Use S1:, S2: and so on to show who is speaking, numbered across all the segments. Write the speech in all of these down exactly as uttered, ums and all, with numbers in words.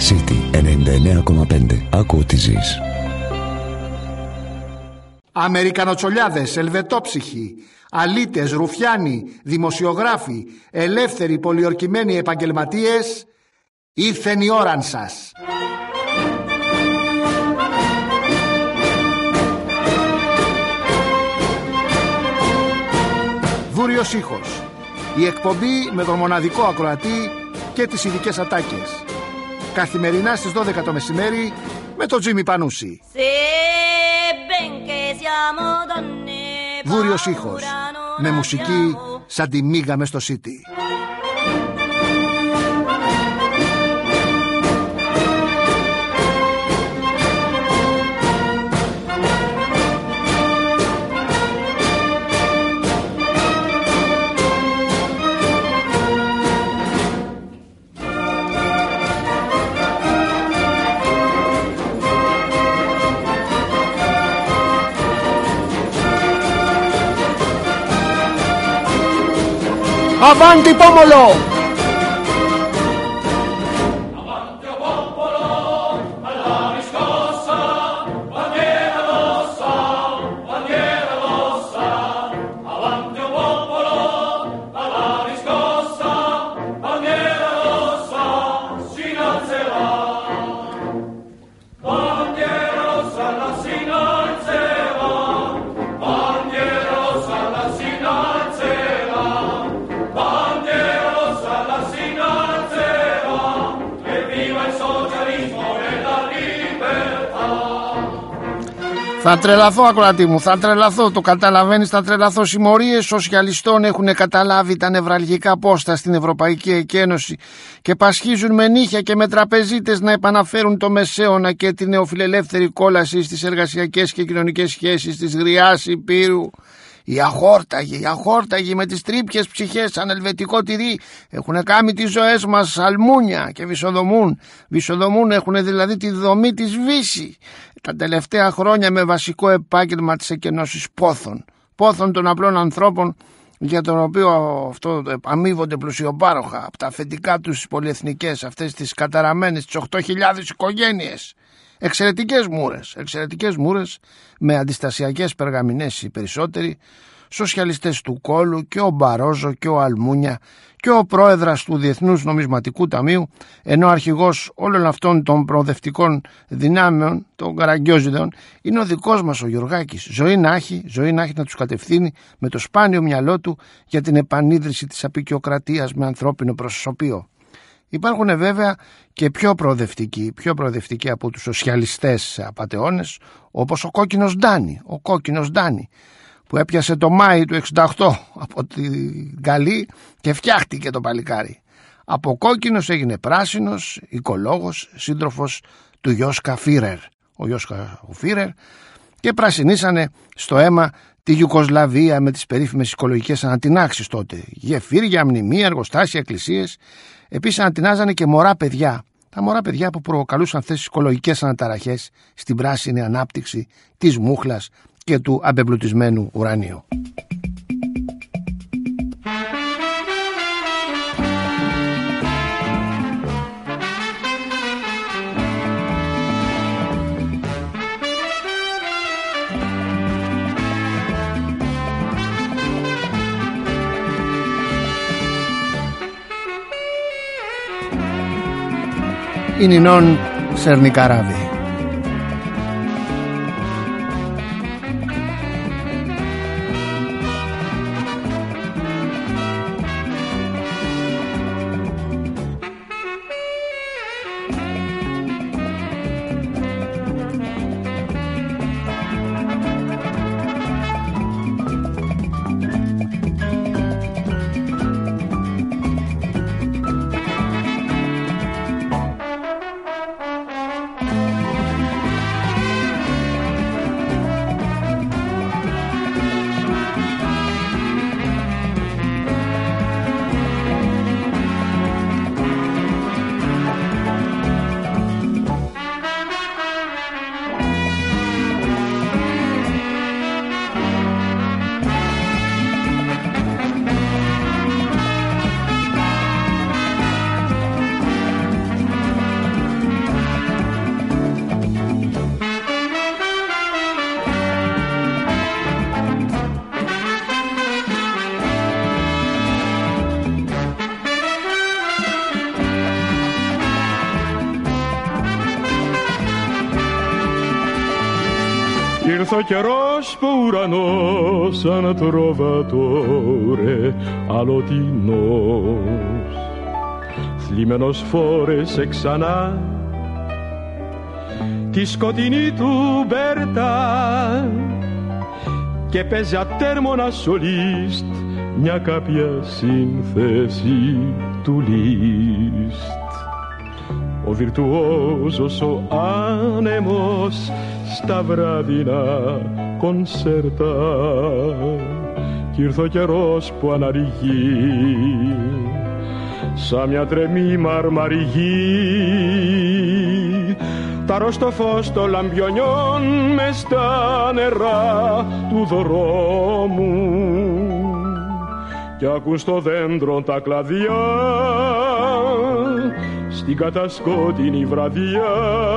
S1: City ενενήντα εννέα κόμμα πέντε. Άκου ό,τι ζεις.
S2: Αμερικανοτσολιάδες, ελβετόψυχοι, αλήτες, ρουφιάνοι, δημοσιογράφοι, ελεύθεροι πολιορκημένοι επαγγελματίες, ήρθεν η ώραν σας. Βούριος ήχος. Η εκπομπή με τον μοναδικό ακροατή και τις ειδικές ατάκες. Καθημερινά στις δώδεκα το μεσημέρι με τον Τζίμι Πανούση. Βούριος ήχος. Με μουσική σαν τη μίγα μες στο City. Avanti pomolo!
S3: Avanti popolo, alla riscossa, bandiera rossa, bandiera rossa. Avanti popolo, alla riscossa, bandiera rossa, si innalzerà. Bandiera rossa, la si innalzerà. Bandiera rossa, la si innalzerà. Bandiera rossa la si innalzerà, e viva il socialismo e la libertà.
S2: Θα τρελαθώ, ακροατή μου, θα τρελαθώ. Το καταλαβαίνεις, θα τρελαθώ. Συμμορίες σοσιαλιστών έχουν καταλάβει τα νευραλγικά πόστα στην Ευρωπαϊκή Ένωση και πασχίζουν με νύχια και με τραπεζίτες να επαναφέρουν το μεσαίωνα και την νεοφιλελεύθερη κόλαση στις εργασιακές και κοινωνικές σχέσεις της γριάς Υπήρου. Οι αχόρταγοι, οι αχόρταγοι με τις τρίπιες ψυχές σαν ελβετικό τυρί έχουν κάνει τις ζωές μας αλμούνια και βυσοδομούν. Βυσοδομούν, έχουν δηλαδή τη δομή της Βύση. Τα τελευταία χρόνια με βασικό επάγγελμα της εκενώσης πόθων. Πόθων των απλών ανθρώπων για τον οποίο αυτό αμείβονται πλουσιοπάροχα από τα αφεντικά τους πολυεθνικές, αυτές τις καταραμένες, τις οκτώ χιλιάδες οικογένειες. Εξαιρετικές μούρες, εξαιρετικές μούρες με αντιστασιακές περγαμηνές οι περισσότεροι, σοσιαλιστές του κόλου και ο Μπαρόζο και ο Αλμούνια και ο πρόεδρας του Διεθνούς Νομισματικού Ταμείου, ενώ ο αρχηγός όλων αυτών των προοδευτικών δυνάμεων, των καραγκιόζιδων, είναι ο δικός μας ο Γιωργάκης. Ζωή να έχει, ζωή να έχει να τους κατευθύνει με το σπάνιο μυαλό του για την επανίδρυση της αποικιοκρατίας με ανθρώπινο προσωπείο. Υπάρχουν βέβαια και πιο προοδευτικοί, πιο προοδευτικοί από τους σοσιαλιστές απατεώνες, όπως ο κόκκινος Ντάνι, ο κόκκινος Ντάνι, που έπιασε το Μάη του εξήντα οκτώ από την Γαλλή και φτιάχτηκε το παλικάρι. Από κόκκινος έγινε πράσινος, οικολόγος, σύντροφος του Ιόσκα Φίρερ. Ο Ιόσκα Φίρερ, και πρασινίσανε στο αίμα τη Ιουκοσλαβία με τις περίφημες οικολογικές ανατινάξεις τότε. Γεφύρια, μνημεία, εργοστάσια, εκκλησίες. Επίσης ανατινάζανε και μωρά παιδιά. Τα μωρά παιδιά που προκαλούσαν αυτές τις οικολογικές αναταραχές στην πράσινη ανάπτυξη της μούχλας και του αμπεμπλουτισμένου ουρανίου. Η Νινόν Σερνικαράβη.
S4: ήρθε ο καιρός που ουρανός σαν τροβατόρε αλωτινός θλιμμένος φόρεσε ξανά τη σκοτεινή του Μπέρτα και παίζει ατέρμονα σολίστ μια κάποια σύνθεση του Λίστ. Ο βιρτουόζος ο άνεμος στα βράδυνα κονσέρτα κι ήρθε ο καιρός που αναργεί σαν μια τρεμή μαρμαριγή τα ρωστο φως των λαμπιονιών μες στα νερά του δρόμου κι ακούν στο δέντρο τα κλαδιά στην κατασκότεινη βραδιά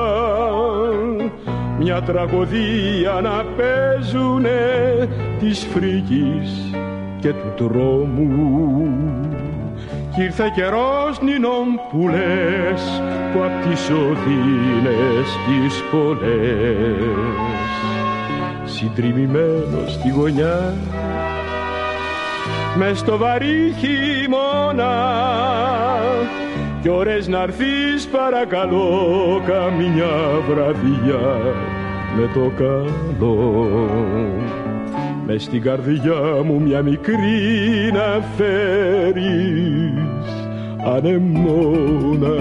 S4: μια τραγωδία να παίζουνε της φρίκης και του τρόμου. Κι ήρθε καιρός νινών που λες που απ' τις οδύνες τις πολλές συντριμμυμένος στη γωνιά μες στο βαρύ χειμώνα κι ώρες να'ρθείς παρακαλώ καμιά βραδιά με το καλό μες στην καρδιά μου μια μικρή να φέρεις ανεμόνα.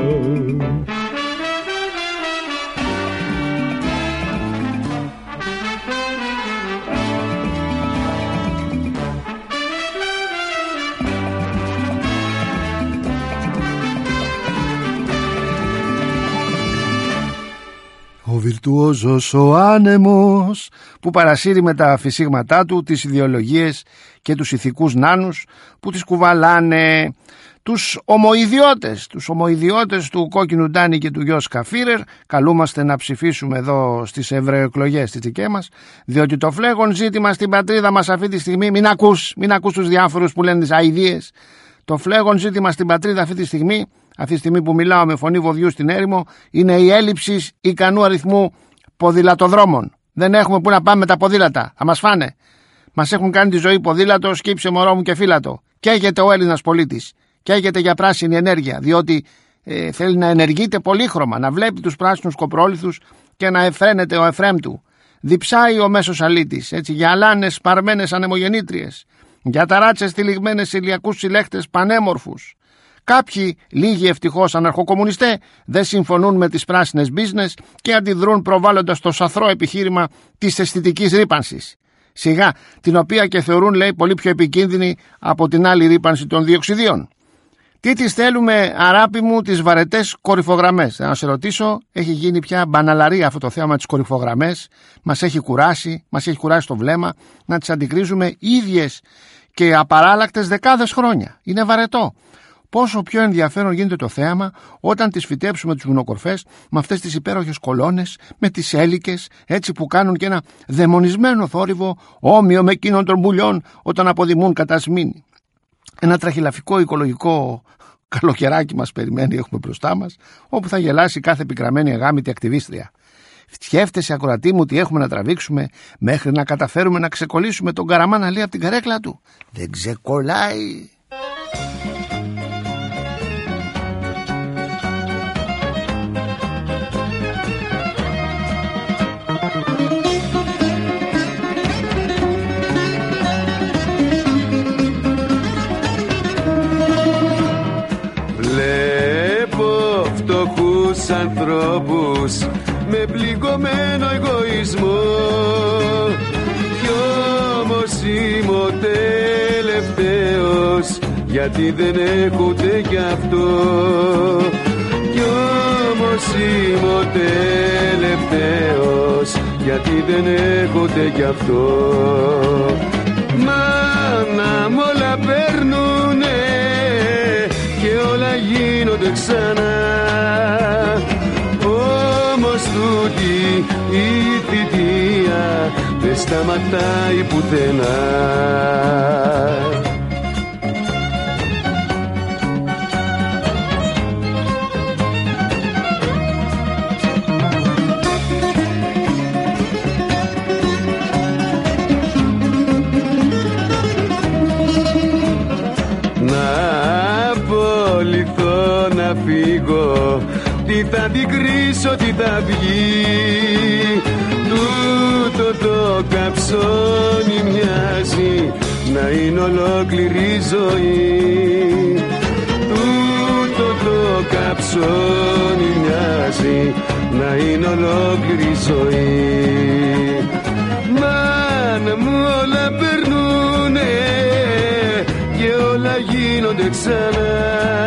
S2: Ο βιρτουόζος ο άνεμος που παρασύρει με τα φυσίγματά του τις ιδεολογίες και τους ηθικούς νάνους που τις κουβαλάνε, τους ομοϊδιώτες, τους ομοϊδιώτες του Κόκκινου Ντάνη και του Γιώσκα Φίρερ. Καλούμαστε να ψηφίσουμε εδώ στις ευρωεκλογές τις δικές μας, διότι το φλέγον ζήτημα στην πατρίδα μας αυτή τη στιγμή, μην ακούς, μην ακούς τους διάφορους που λένε τις αηδίες, το φλέγον ζήτημα στην πατρίδα αυτή τη στιγμή, αυτή τη στιγμή που μιλάω με φωνή βοδιού στην έρημο, είναι η έλλειψη ικανού αριθμού ποδηλατοδρόμων. Δεν έχουμε που να πάμε με τα ποδήλατα, θα μας φάνε. Μας έχουν κάνει τη ζωή ποδήλατο, σκύψε μωρό μου και φύλατο. Καίγεται ο Έλληνας πολίτης, καίγεται για πράσινη ενέργεια, διότι ε, θέλει να ενεργείται πολύχρωμα, να βλέπει τους πράσινους κοπρόλιθους και να εφραίνεται ο εφρέμ του. Διψάει ο μέσος αλήτης, έτσι, για αλάνες σπαρμένες ανεμογεννήτριες, για ταράτσες τυλιγμένες σε ηλιακούς συλλέχτες πανέμορφους. Κάποιοι, λίγοι ευτυχώς αναρχοκομμουνιστές, δεν συμφωνούν με τις πράσινες business και αντιδρούν προβάλλοντας το σαθρό επιχείρημα της αισθητικής ρύπανσης. Σιγά, την οποία και θεωρούν, λέει, πολύ πιο επικίνδυνη από την άλλη ρύπανση των διοξιδίων. Τι τις θέλουμε, αράπη μου, τις βαρετές κορυφογραμμές? Να σε ρωτήσω, έχει γίνει πια μπαναλαρία αυτό το θέμα τις κορυφογραμμές. Μας έχει κουράσει, μας έχει κουράσει το βλέμμα να τις αντικρίζουμε ίδιες και απαράλλακτες δεκάδες χρόνια. Είναι βαρετό. Πόσο πιο ενδιαφέρον γίνεται το θέαμα όταν τις φυτέψουμε τους βουνοκορφές με αυτές τις υπέροχες κολόνες, με τις έλικες, έτσι που κάνουν και ένα δαιμονισμένο θόρυβο όμοιο με εκείνων των πουλιών όταν αποδημούν κατά σμήνη. Ένα τραχυλαφικό οικολογικό καλοκαιράκι μας περιμένει, έχουμε μπροστά μας, όπου θα γελάσει κάθε πικραμένη αγάμητη ακτιβίστρια. Σκέφτεσαι, ακροατή μου, τι έχουμε να τραβήξουμε μέχρι να καταφέρουμε να ξεκολλήσουμε τον Καραμάνα, λέει, από την καρέκλα του? Δεν ξεκολλάει.
S5: Ανθρώπους με πληγωμένο εγωισμό κι όμως είμαι ο τελευταίος, γιατί δεν έχω ούτε κι αυτό. Κι όμως είμαι ο τελευταίος, γιατί δεν έχω ούτε κι αυτό. Μάνα μ' όλα παίρνουνε και όλα γίνονται ξανά, όμως τούτη η θητεία δεν σταματάει πουθενά. φύγω, τι θα την κρίσω, τι θα βγει. Τούτο το καψόνι μοιάζει να είναι ολόκληρη ζωή. Τούτο το καψόνι μοιάζει να είναι ολόκληρη ζωή. Μάνα μου όλα περνούνε και όλα γίνονται ξανά,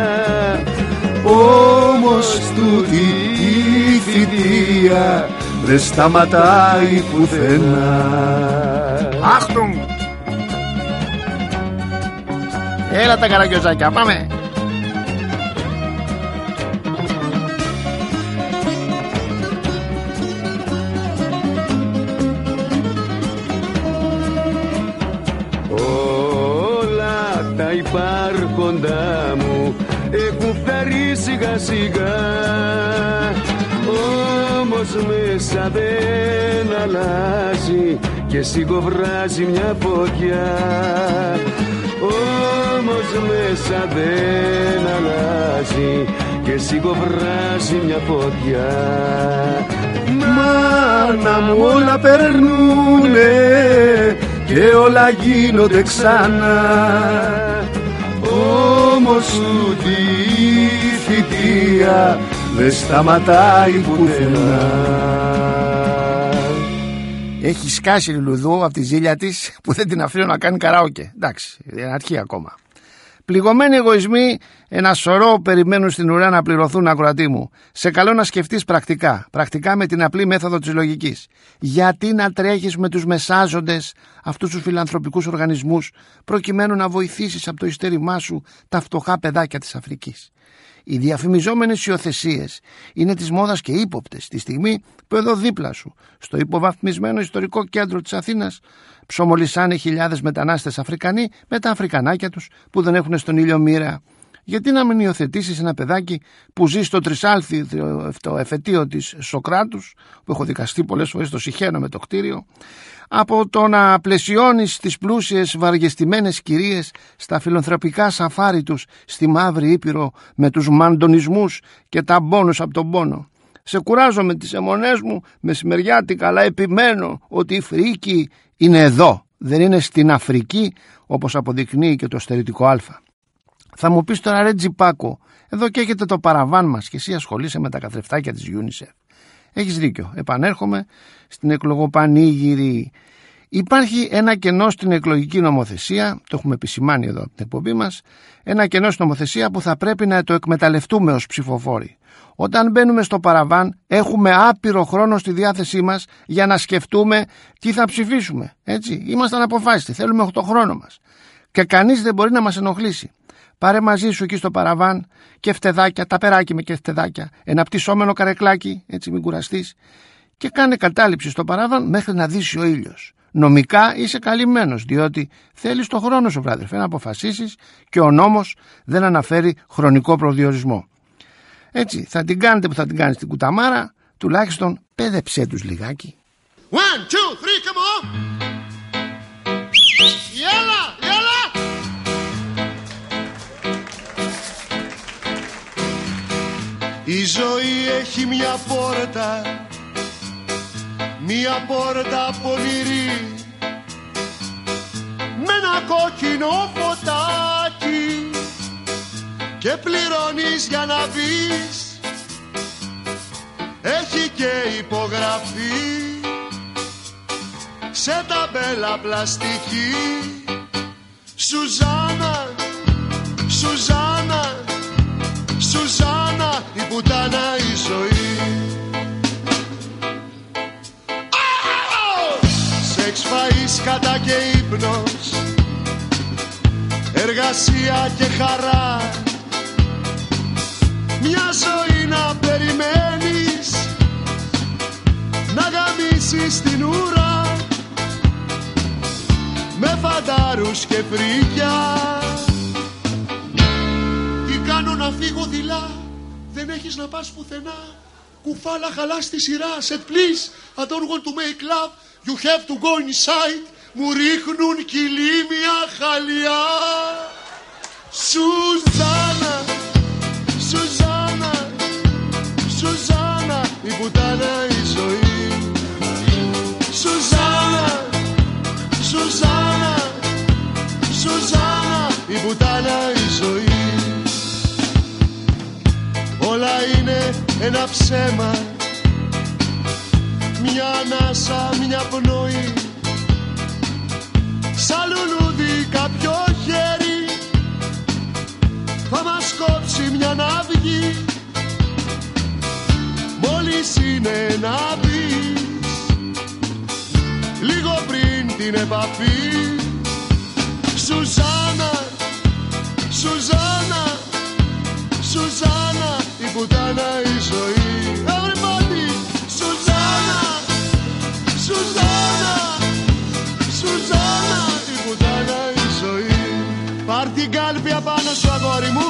S5: όμως τούτη η θητεία δεν σταματάει πουθενά.
S2: Άχτουμ! Έλα τα καραγκιόζάκια, πάμε!
S5: Όλα τα υπάρχοντά μου έχουν φθαρεί σιγά σιγά, όμως μέσα δεν αλλάζει και σιγοβράζει μια φωτιά. Όμως μέσα δεν αλλάζει και σιγοβράζει μια φωτιά. Μάνα μου όλα περνούνε και όλα γίνονται ξανά, όμως ούτε η θητεία δεν σταματάει πουθενά.
S2: Έχει σκάσει η Λουδού από τη ζήλια της που δεν την αφήνω να κάνει καράοκε. Εντάξει, είναι αρχή ακόμα. Πληγωμένοι εγωισμοί, ένα σωρό περιμένουν στην ουρά να πληρωθούν, ακροατή μου. Σε καλώ να σκεφτείς πρακτικά, πρακτικά με την απλή μέθοδο της λογικής. Γιατί να τρέχεις με τους μεσάζοντες, αυτούς τους φιλανθρωπικούς οργανισμούς, προκειμένου να βοηθήσεις από το ειστέρημά σου τα φτωχά παιδάκια της Αφρικής. Οι διαφημιζόμενες υιοθεσίες είναι της μόδας και ύποπτες τη στιγμή που εδώ δίπλα σου, στο υποβαθμισμένο ιστορικό κέντρο της Αθήνας, ψωμολισάνε χιλιάδες μετανάστες Αφρικανοί με τα Αφρικανάκια τους που δεν έχουν στον ήλιο μοίρα. Γιατί να μην υιοθετήσεις ένα παιδάκι που ζει στο Τρισάλθι, το εφετείο της Σοκράτους, που έχω δικαστεί πολλές φορές, το συχαίνω με το κτίριο, από το να πλαισιώνεις τις πλούσιες βαργεστημένες κυρίες στα φιλανθρωπικά σαφάρι τους στη Μαύρη Ήπειρο με τους μαντονισμούς και τα μπόνους από τον πόνο. Σε κουράζω με τις αιμονές μου μεσημεριάτικα, αλλά επιμένω ότι η φρίκη είναι εδώ, δεν είναι στην Αφρική, όπως αποδεικνύει και το στερητικό Α. Θα μου πεις τώρα, ρε Τζιπάκο, εδώ και έχετε το παραβάν μας και εσύ ασχολείσαι με τα καθρεφτάκια της UNICEF. Έχεις δίκιο. Επανέρχομαι στην εκλογοπανήγυρη. Υπάρχει ένα κενό στην εκλογική νομοθεσία, το έχουμε επισημάνει εδώ από την εκπομπή μας, ένα κενό στην νομοθεσία που θα πρέπει να το εκμεταλλευτούμε ως ψηφοφόροι. Όταν μπαίνουμε στο παραβάν, έχουμε άπειρο χρόνο στη διάθεσή μας για να σκεφτούμε τι θα ψηφίσουμε. Έτσι, είμαστε αναποφάσιστοι, θέλουμε το χρόνο μας. Και κανείς δεν μπορεί να μας ενοχλήσει. Πάρε μαζί σου εκεί στο παραβάν και φτεδάκια, τα περάκι με και φτεδάκια, ένα πτυσσόμενο καρεκλάκι, έτσι μην κουραστείς, και κάνε κατάληψη στο παράβαν μέχρι να δύσει ο ήλιος. Νομικά είσαι καλυμμένος, διότι θέλεις το χρόνο σου, βράδερφε, να αποφασίσεις και ο νόμος δεν αναφέρει χρονικό προδιορισμό. Έτσι, θα την κάνετε που θα την κάνεις την κουταμάρα, τουλάχιστον πέδεψέ τους λιγάκι.
S6: One, two, three, come on! Yalla, yalla! Η ζωή έχει μια πόρτα, μια πόρτα πονηρή, με ένα κόκκινο φωτάκι, και πληρώνεις για να μπεις, έχει και υπογραφή σε ταμπέλα πλαστική. Σουζάνα, Σουζάνα, Σουζάνα, η πουτάνα η ζωή. Σεξ, φαΐς, κατά και ύπνος, εργασία και χαρά, μια ζωή να περιμένεις, να γαμίσεις την ουρά, με φαντάρους και φρίκια. Τι κάνω να φύγω δειλά, δεν έχεις να πας πουθενά, κουφάλα χαλάς τη σειρά. Said please, I don't want to make love, you have to go inside. Μου ρίχνουν κυλίμια χαλιά. Σουζάνα, Σουζάνα, είναι ένα ψέμα, μια ανάσα, μια πνοή, σαν λουλούδι κάποιο χέρι θα μας κόψει μια ναυγή. Μόλις είναι να πεις λίγο πριν την επαφή. Σουζάνα, Σουζάνα, Σουζάνα, η πουτάνα η ζωή. Everybody, Σουζάνα, Σουζάνα, Σουζάνα, η πουτάνα η ζωή. Πάρ' την κάλπη απάνω σου αγόρι μου.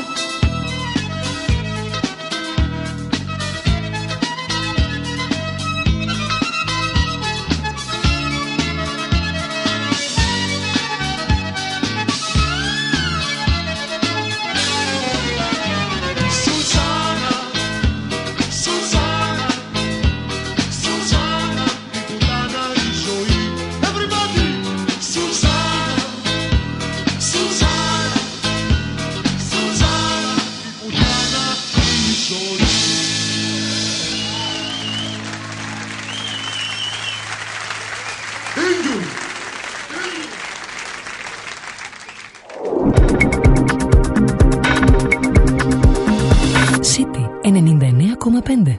S7: ενενήντα εννέα κόμμα πέντε.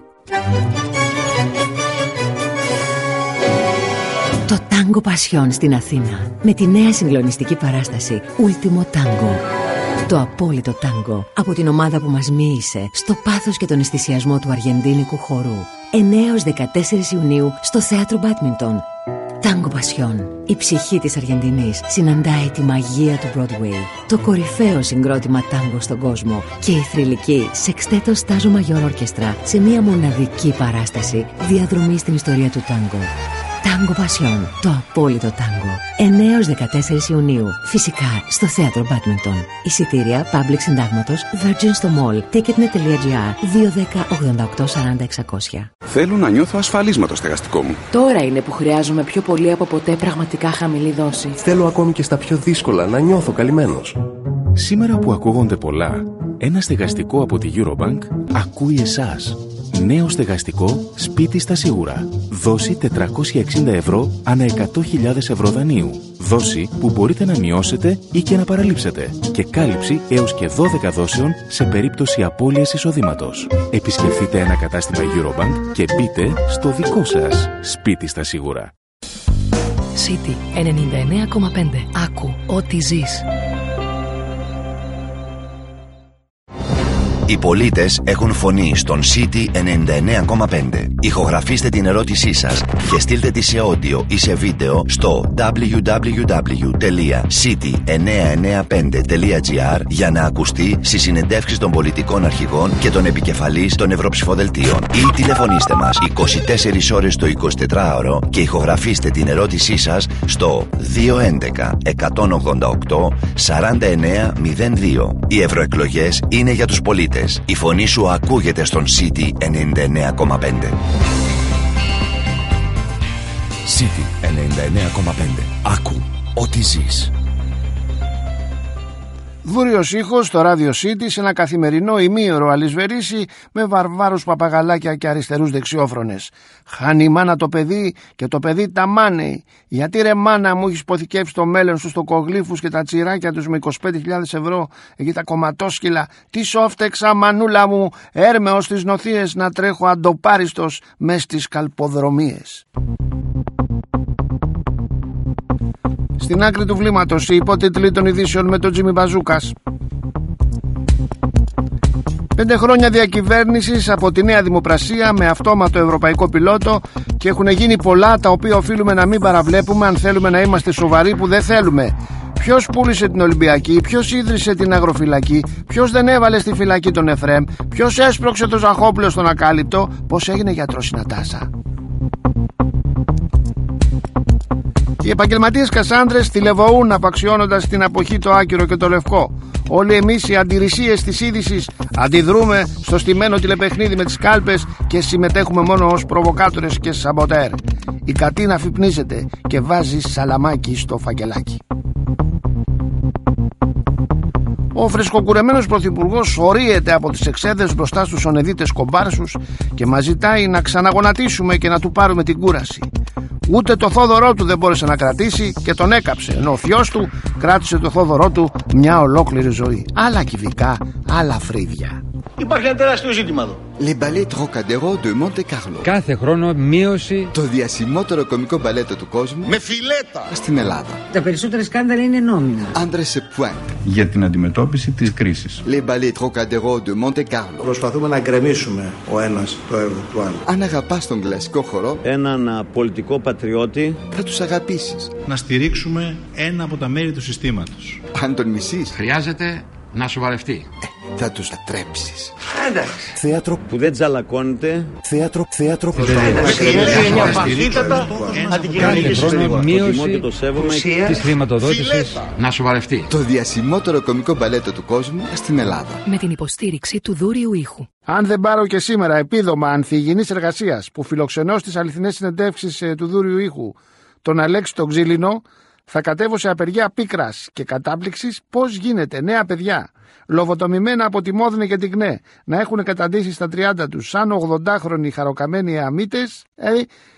S7: Το Τάγκο Πασιόν στην Αθήνα με τη νέα συγκλονιστική παράσταση Ultimo Tango. Το απόλυτο τάγκο από την ομάδα που μας μοίησε στο πάθος και τον αισθησιασμό του αργεντίνικου χορού. εννέα έως δεκατέσσερις Ιουνίου στο θέατρο Μπάντμιντον. Τάγκο Πασιόν. Η ψυχή της Αργεντινής συναντάει τη μαγεία του Broadway. Το κορυφαίο συγκρότημα τάγκο στον κόσμο και η θρυλική Sexteto Stazo Mayor Orchestra σε μια μοναδική παράσταση διαδρομή στην ιστορία του τάγκο. Τάγκο Πασιόν. Το απόλυτο τάγκο. εννέα έως δεκατέσσερις Ιουνίου. Φυσικά στο θέατρο Μπάντμιντον. Εισιτήρια Public Συντάγματος Virgin στο Mall ticketnet τελεία gr δύο δέκα ογδόντα οκτώ σαράντα εξακόσια.
S8: Θέλω να νιώθω ασφαλής με το στεγαστικό μου.
S9: Τώρα είναι που χρειάζομαι πιο πολύ από ποτέ πραγματικά χαμηλή δόση.
S10: Θέλω ακόμη και στα πιο δύσκολα να νιώθω καλυμμένος.
S11: Σήμερα που ακούγονται πολλά, ένα στεγαστικό από τη Eurobank ακούει εσάς. Νέο στεγαστικό σπίτι στα σίγουρα. Δόση τετρακόσια εξήντα ευρώ ανά εκατό χιλιάδες ευρώ δανείου. Δόση που μπορείτε να μειώσετε ή και να παραλείψετε. Και κάλυψη έως και δώδεκα δόσεων σε περίπτωση απώλειας εισοδήματος. Επισκεφτείτε ένα κατάστημα Eurobank και μπείτε στο δικό σας σπίτι στα σίγουρα.
S7: City ενενήντα εννέα κόμμα πέντε. Άκου ό,τι ζεις.
S12: Οι πολίτες έχουν φωνή στον City ενενήντα εννέα κόμμα πέντε. Ηχογραφήστε την ερώτησή σας και στείλτε τη σε audio ή σε βίντεο στο double-u double-u double-u τελεία city εννιακόσια ενενήντα πέντε τελεία gr για να ακουστεί στις συνεντεύξεις των πολιτικών αρχηγών και των επικεφαλής των ευρωψηφοδελτίων. Ή τηλεφωνήστε μας είκοσι τέσσερις ώρες το εικοσιτετράωρο και ηχογραφήστε την ερώτησή σας στο δύο έντεκα εκατόν ογδόντα οκτώ σαράντα εννέα μηδέν δύο. Οι ευρωεκλογές είναι για τους πολίτες. Η φωνή σου ακούγεται στον City ενενήντα εννέα κόμμα πέντε.
S1: City ενενήντα εννέα κόμμα πέντε. Άκου ό,τι ζεις.
S2: Βούριος ήχος στο ράδιο City σε ένα καθημερινό ημίωρο αλυσβερίσι με βαρβάρους παπαγαλάκια και αριστερούς δεξιόφρονες. Χάνει η μάνα το παιδί και το παιδί τα μάνει. Γιατί ρε μάνα μου έχεις υποθηκεύσει το μέλλον σου στο κογλύφους και τα τσιράκια τους με είκοσι πέντε χιλιάδες ευρώ εκεί τα κομματόσκυλα. Τι σόφτεξα μανούλα μου, έρμεω στις νοθείες να τρέχω αντοπάριστος μες στις καλποδρομίες. Στην άκρη του βλήματος οι υπότιτλοι των ειδήσεων με τον Τζίμι Μπαζούκας. Πέντε χρόνια διακυβέρνησης από τη Νέα Δημοπρασία με αυτόματο ευρωπαϊκό πιλότο και έχουν γίνει πολλά τα οποία οφείλουμε να μην παραβλέπουμε αν θέλουμε να είμαστε σοβαροί που δεν θέλουμε. Ποιος πούλησε την Ολυμπιακή, ποιος ίδρυσε την αγροφυλακή, ποιος δεν έβαλε στη φυλακή τον Εφραίμ, ποιος έσπρωξε τον Ζαχόπουλο στον ακάλυπτο, πώς έγινε γιατρός η Νατάσα. Οι επαγγελματίες Κασάνδρες τηλεβοούν απαξιώνοντας την αποχή το άκυρο και το λευκό. Όλοι εμείς οι αντιρρησίες της είδησης αντιδρούμε στο στημένο τηλεπαιχνίδι με τις κάλπες και συμμετέχουμε μόνο ως προβοκάτορες και σαμποτέρ. Η Κατίνα αφυπνίζεται και βάζει σαλαμάκι στο φακελάκι. Ο φρεσκοκουρεμένος πρωθυπουργός ορίεται από τις εξέδρες μπροστά στους ονεδίτες κομπάρσους και μας ζητάει να ξαναγονατίσουμε και να του πάρουμε την κούραση. Ούτε το Θόδωρό του δεν μπόρεσε να κρατήσει και τον έκαψε, ενώ ο θειός του κράτησε το Θόδωρό του μια ολόκληρη ζωή. Άλλα κυβικά, άλλα φρύδια.
S13: Υπάρχει ένα τεράστιο ζήτημα εδώ.
S14: Les ballets Trocadéro de Monte Carlo.
S15: Κάθε χρόνο μείωση.
S14: Το διασημότερο κομικό μπαλέτο του κόσμου.
S13: Με φιλέτα.
S14: Στην Ελλάδα.
S16: Τα περισσότερα σκάνδαλα είναι νόμιμα.
S14: André σε pointe.
S17: Για την αντιμετώπιση της κρίσης.
S14: Les ballets Trocadéro de Monte Carlo.
S18: Προσπαθούμε να γκρεμίσουμε ο ένας το έργο του άλλου.
S14: Αν αγαπάς τον κλασικό χορό,
S19: έναν πολιτικό πατριώτη,
S14: θα τους αγαπήσεις.
S17: Να στηρίξουμε ένα από τα μέρη του συστήματος.
S14: Αν τον μισείς,
S20: χρειάζεται να σοβαρευτεί.
S14: Ε, θα τους ατρέψεις.
S19: Εντάξει.
S14: Θέατρο
S19: που δεν τζαλακώνεται.
S14: Θέατρο, θέατρο που
S19: δεν
S13: είναι μια παθήτατα αντικοινωνική
S15: μείωση της χρηματοδότησης.
S20: Να σοβαρευτεί.
S14: Το διασημότερο κομικό μπαλέτο του κόσμου στην Ελλάδα.
S7: Με την υποστήριξη του Δούριου Ήχου.
S2: Αν δεν πάρω και σήμερα επίδομα ανθυγιεινής εργασίας που φιλοξενώ στις αληθινές συνεντεύξεις του Δούριου Ήχου τον Αλέξη τον Ξύλινο, θα κατέβω σε απεργία πίκρας και κατάπληξης πώς γίνεται νέα παιδιά, λοβοτομημένα από τη Μόδνη και την ΚΝΕ, να έχουν καταντήσει στα τριάντα τους σαν ογδοντάχρονοι χαροκαμένοι αμύτες. Ε,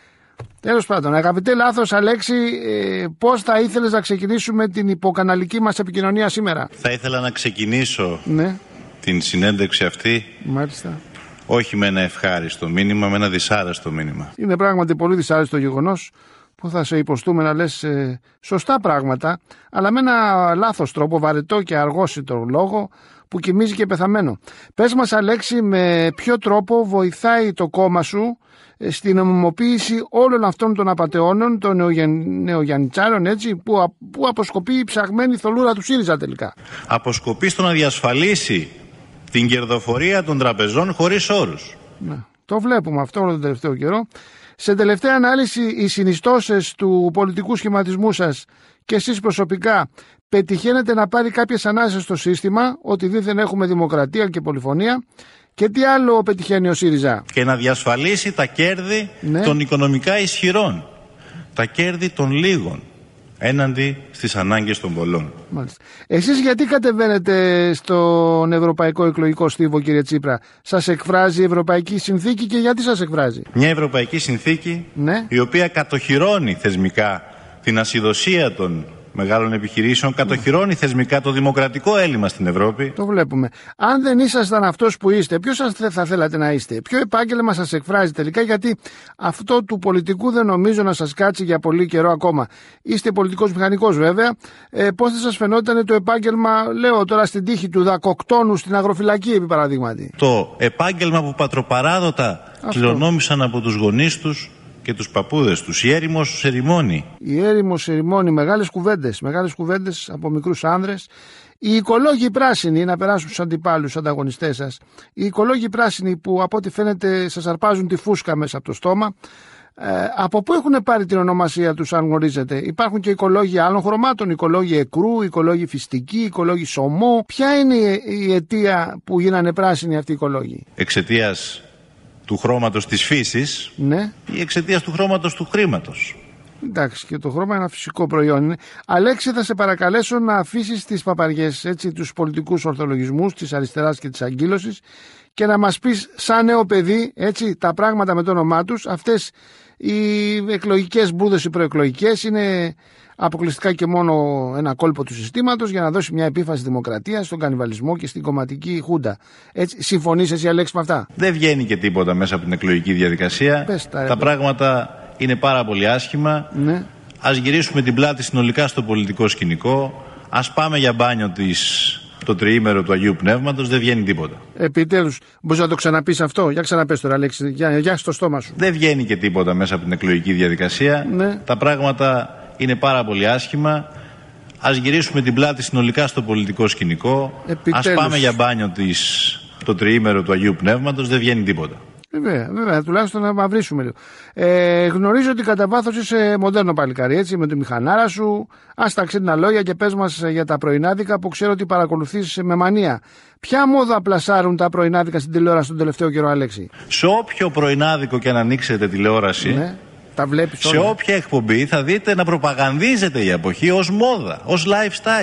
S2: τέλος πάντων, αγαπητέ λάθος Αλέξη, ε, πώς θα ήθελες να ξεκινήσουμε την υποκαναλική μας επικοινωνία σήμερα?
S21: Θα ήθελα να ξεκινήσω
S2: ναι.
S21: την συνέντευξη αυτή.
S2: Μάλιστα.
S21: Όχι με ένα ευχάριστο μήνυμα, με ένα δυσάρεστο μήνυμα.
S2: Είναι πράγματι πολύ δυσάρεστο γεγονός που θα σε υποστούμε να λες ε, σωστά πράγματα, αλλά με ένα λάθος τρόπο, βαρετό και αργόσιτο λόγο που κοιμίζει και πεθαμένο. Πες μας Αλέξη, με ποιο τρόπο βοηθάει το κόμμα σου ε, στην νομιμοποίηση όλων αυτών των απατεώνων, των νεογιαννιτσάρων, έτσι, που, που αποσκοπεί η ψαγμένη θολούρα του ΣΥΡΙΖΑ τελικά?
S21: Αποσκοπεί στο να διασφαλίσει την κερδοφορία των τραπεζών χωρίς όρους.
S2: Ναι, το βλέπουμε αυτό όλο τον τελευταίο καιρό. Σε τελευταία ανάλυση, οι συνιστώσεις του πολιτικού σχηματισμού σας και εσείς προσωπικά πετυχαίνετε να πάρει κάποιες ανάσες στο σύστημα, ότι δήθεν έχουμε δημοκρατία και πολυφωνία, και τι άλλο πετυχαίνει ο ΣΥΡΙΖΑ?
S21: Και να διασφαλίσει τα κέρδη ναι. των οικονομικά ισχυρών, τα κέρδη των λίγων, έναντι στις ανάγκες των πολλών.
S2: Μάλιστα. Εσείς γιατί κατεβαίνετε στον Ευρωπαϊκό Εκλογικό Στίβο, κύριε Τσίπρα? Σας εκφράζει η Ευρωπαϊκή Συνθήκη και γιατί σας εκφράζει?
S21: Μια Ευρωπαϊκή Συνθήκη
S2: ναι.
S21: η οποία κατοχυρώνει θεσμικά την ασυδοσία των μεγάλων επιχειρήσεων, κατοχυρώνει θεσμικά το δημοκρατικό έλλειμμα στην Ευρώπη.
S2: Το βλέπουμε. Αν δεν ήσασταν αυτός που είστε, ποιος θα θέλατε να είστε? Ποιο επάγγελμα σας εκφράζει τελικά? Γιατί αυτό του πολιτικού δεν νομίζω να σας κάτσει για πολύ καιρό ακόμα. Είστε πολιτικός μηχανικός βέβαια. Ε, πώς θα σας φαινόταν το επάγγελμα, λέω τώρα στην τύχη του δακοκτώνου στην αγροφυλακή επί παραδείγματι?
S21: Το επάγγελμα που πατροπαράδοτα κληρονόμησαν από τους γονείς τους και τους παππούδες τους, η έρημος ερημόνη.
S2: Η έρημος ερημόνη, μεγάλες κουβέντες, μεγάλες κουβέντες από μικρούς άνδρες. Οι οικολόγοι πράσινοι, να περάσουν στους αντιπάλους, στους ανταγωνιστές σας, οι οικολόγοι πράσινοι που από ό,τι φαίνεται σας αρπάζουν τη φούσκα μέσα από το στόμα, ε, από πού έχουν πάρει την ονομασία τους, αν γνωρίζετε? Υπάρχουν και οικολόγοι άλλων χρωμάτων, οικολόγοι εκρού, οικολόγοι φυστικοί, οικολόγοι σωμό. Ποια είναι η αιτία που γίνανε πράσινοι αυτοί οι οικολόγοι?
S21: Εξαιτίας του χρώματος της φύσης
S2: ναι.
S21: ή εξαιτίας του χρώματος του χρήματος?
S2: Εντάξει, και το χρώμα είναι ένα φυσικό προϊόν είναι. Αλέξη, θα σε παρακαλέσω να αφήσεις τις παπαριές, έτσι, τους πολιτικούς ορθολογισμούς της αριστεράς και της αγκύλωσης και να μας πεις σαν νέο παιδί, έτσι, τα πράγματα με το όνομά τους. Αυτές οι εκλογικές μπούδες, οι προεκλογικές, είναι αποκλειστικά και μόνο ένα κόλπο του συστήματος για να δώσει μια επίφαση δημοκρατία στον κανιβαλισμό και στην κομματική χούντα. Έτσι, συμφωνείς εσύ Αλέξη με αυτά?
S21: Δεν βγαίνει και τίποτα μέσα από την εκλογική διαδικασία.
S2: Πες τα,
S21: τα πράγματα είναι πάρα πολύ άσχημα.
S2: Ναι.
S21: Ας γυρίσουμε την πλάτη συνολικά στο πολιτικό σκηνικό. Ας πάμε για μπάνιο της, το τριήμερο του Αγίου Πνεύματος. Δεν βγαίνει τίποτα.
S2: Επιτέλους, μπορείς να το ξαναπείς αυτό? Για ξαναπες τώρα Αλέξη, για, για στο στόμα σου.
S21: Δεν βγαίνει και τίποτα μέσα από την εκλογική διαδικασία.
S2: Ναι.
S21: Τα πράγματα είναι πάρα πολύ άσχημα. Ας γυρίσουμε την πλάτη συνολικά στο πολιτικό σκηνικό.
S2: Επιτέλους.
S21: Ας πάμε για μπάνιο της, το τριήμερο του Αγίου Πνεύματος. Δεν βγαίνει τίποτα.
S2: Βέβαια, βέβαια, τουλάχιστον να μαυρίσουμε λίγο. Ε, γνωρίζω ότι κατά βάθος είσαι μοντέρνο παλικάρι, έτσι, με τη μηχανάρα σου. Ας τα ξύλινα λόγια και πες μας για τα πρωινάδικα που ξέρω ότι παρακολουθείς με μανία. Ποια μόδα πλασάρουν τα πρωινάδικα στην τηλεόραση τον τελευταίο καιρό, Αλέξη?
S21: Σε όποιο πρωινάδικο και αν ανοίξετε τηλεόραση,
S2: ναι, τα βλέπεις
S21: σε
S2: όλα.
S21: όποια εκπομπή θα δείτε να προπαγανδίζεται η εποχή ως μόδα, ως lifestyle.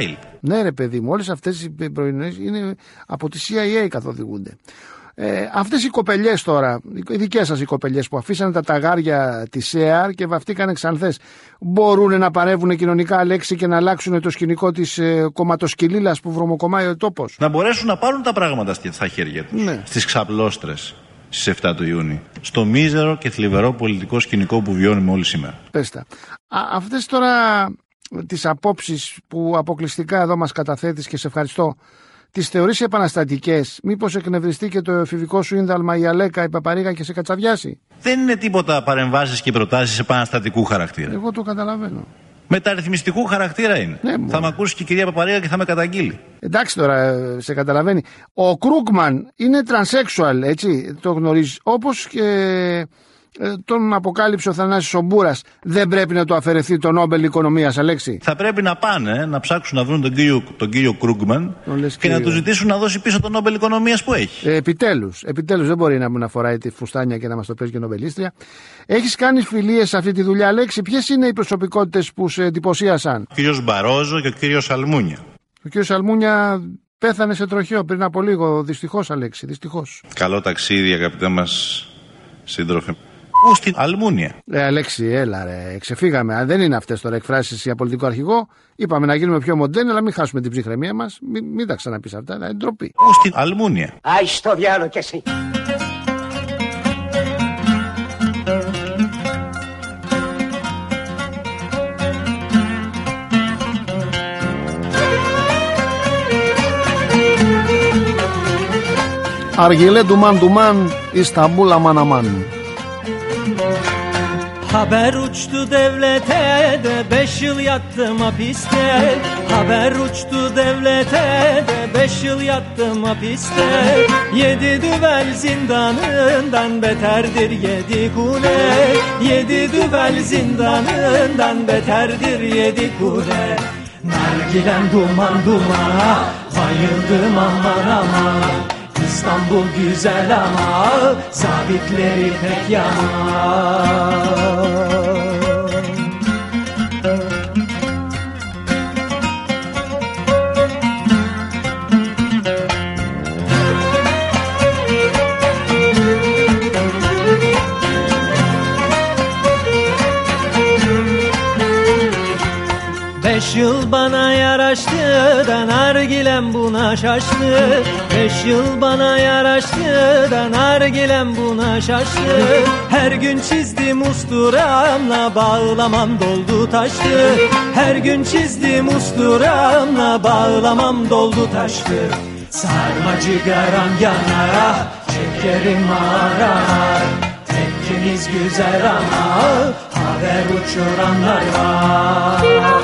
S2: Ναι ρε παιδί μου, όλες αυτές οι πρωινές είναι από τη σι άι έι καθοδηγούνται. Ε, αυτές οι κοπελιές τώρα, οι δικές σας οι κοπελιές που αφήσανε τα ταγάρια της ΕΑΡ και βαφτήκανε ξανθές, μπορούν να παρεύουν κοινωνικά, Αλέξη, και να αλλάξουν το σκηνικό της ε, κομματοσκυλίλας που βρωμοκομάει ο τόπος?
S21: Να μπορέσουν να πάρουν τα πράγματα στα χέρια τους, ναι. Στις ξαπλώστρες στις εφτά του Ιούνιου, στο μίζερο και θλιβερό πολιτικό σκηνικό που βιώνουμε όλοι σήμερα.
S2: Πες τα. Α, αυτές τώρα τις απόψεις που αποκλειστικά εδώ μας καταθέτεις, και σε ευχαριστώ, τις θεωρείς επαναστατικές? Μήπως εκνευριστεί και το εφηβικό σου ίνδαλμα η Αλέκα, η Παπαρίγα και σε κατσαβιάσει?
S21: Δεν είναι τίποτα παρεμβάσεις και προτάσεις επαναστατικού χαρακτήρα.
S2: Εγώ το καταλαβαίνω.
S21: Μεταρρυθμιστικού χαρακτήρα είναι. Ναι, θα με ακούσει και η κυρία Παπαρίγα και θα με καταγγείλει.
S2: Εντάξει τώρα, σε καταλαβαίνει. Ο Κρούγκμαν είναι τρανσέξουαλ, έτσι, το γνωρίζεις. Όπως και τον αποκάλυψε ο Θανάσης ο Μπούρας. Δεν πρέπει να του αφαιρεθεί το Νόμπελ Οικονομίας, Αλέξη?
S21: Θα πρέπει να πάνε να ψάξουν να βρουν τον κύριο, τον κύριο Κρούγκμαν και κύριο. να του ζητήσουν να δώσει πίσω το Νόμπελ Οικονομίας που έχει. Ε,
S2: επιτέλους, επιτέλους δεν μπορεί να μου να φοράει τη φουστάνια και να μας το παίζει και νομπελίστρια. Έχεις κάνει φιλίες σε αυτή τη δουλειά, Αλέξη? Ποιες είναι οι προσωπικότητες που σε εντυπωσίασαν?
S21: Ο κύριος Μπαρόζο και ο κύριος Αλμούνια.
S2: Ο κύριος Αλμούνια πέθανε σε τροχαίο πριν από λίγο, δυστυχώς, Αλέξη, δυστυχώς.
S21: Καλό ταξίδι, αγαπητέ μας σύντροφε. Πού στην Αλμούνια.
S2: Ε, Αλέξη, έλα ρε, ξεφύγαμε. Αν δεν είναι αυτές τώρα εκφράσεις για πολιτικό αρχηγό, είπαμε να γίνουμε πιο μοντέρνοι, αλλά μην χάσουμε την ψυχραιμία μας. Μην, μην τα ξαναπείς αυτά, είναι ντροπή.
S21: Πού στην Αλμούνια.
S3: Άι στο διάλο κι εσύ.
S2: Αργιλέ ντουμάν ντουμάν, İstanbul aman aman.
S22: Haber uçtu devlete de beş yıl yattım hapiste. Haber uçtu devlete de beş yıl yattım hapiste. Yedi düvel zindanından beterdir yedi kule. Yedi düvel zindanından beterdir yedi kule. Nargilem duman dumana, bayıldım aman aman. İstanbul güzel ama zabitleri pek yaman. Beş yıl bana yaraştı da nargilem buna şaştı. Beş yıl bana yaraştı da nargilem buna şaştı. Her gün çizdim usturamla bağlamam doldu taştı. Her gün çizdim usturamla bağlamam doldu taştı. Sarmacı garam yanar, şekerim arar. Tekkimiz güzel ama haber uçuranlar var.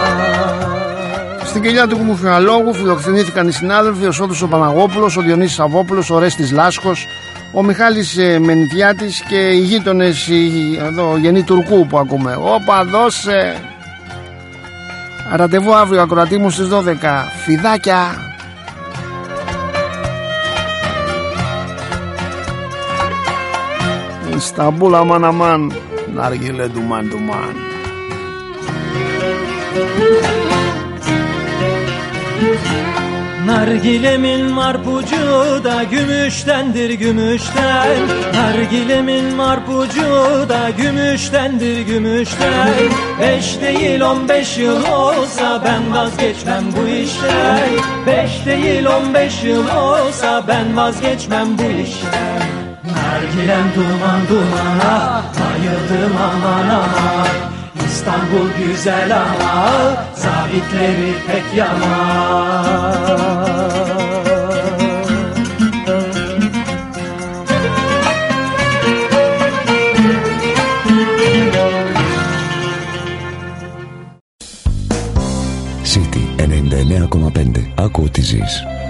S2: Στην κοιλιά του Κουμουφιαλόγου φιλοξενήθηκαν οι συνάδελφοι, ο Σώδος ο Παναγόπουλος, ο Διονύσης Σαββόπουλος, ο Ρέστης Λάσκος, ο Μιχάλης Μενιδιάτης και οι γείτονες, εδώ, Γενή Τουρκού που ακούμε. Όπα δώσε. Ραντεβού αύριο, ακροατή μου, στις δώδεκα. Φιδάκια. Ισταμπούλ αμάν αμάν, ναργιλέ ντουμάν ντουμάν.
S22: Nargilemin marpucu da gümüştendir gümüşten. Nargilemin marpucu da gümüştendir gümüşten. Beş değil on beş yıl olsa ben vazgeçmem bu işten. Beş değil on beş yıl olsa ben vazgeçmem bu işten. Nargilem duman dumana, bayıldım aman aman. İstanbul güzel ama zabitleri pek yaman.
S1: City ενενήντα εννέα κόμμα πέντε. Άκου ό,τι ζεις.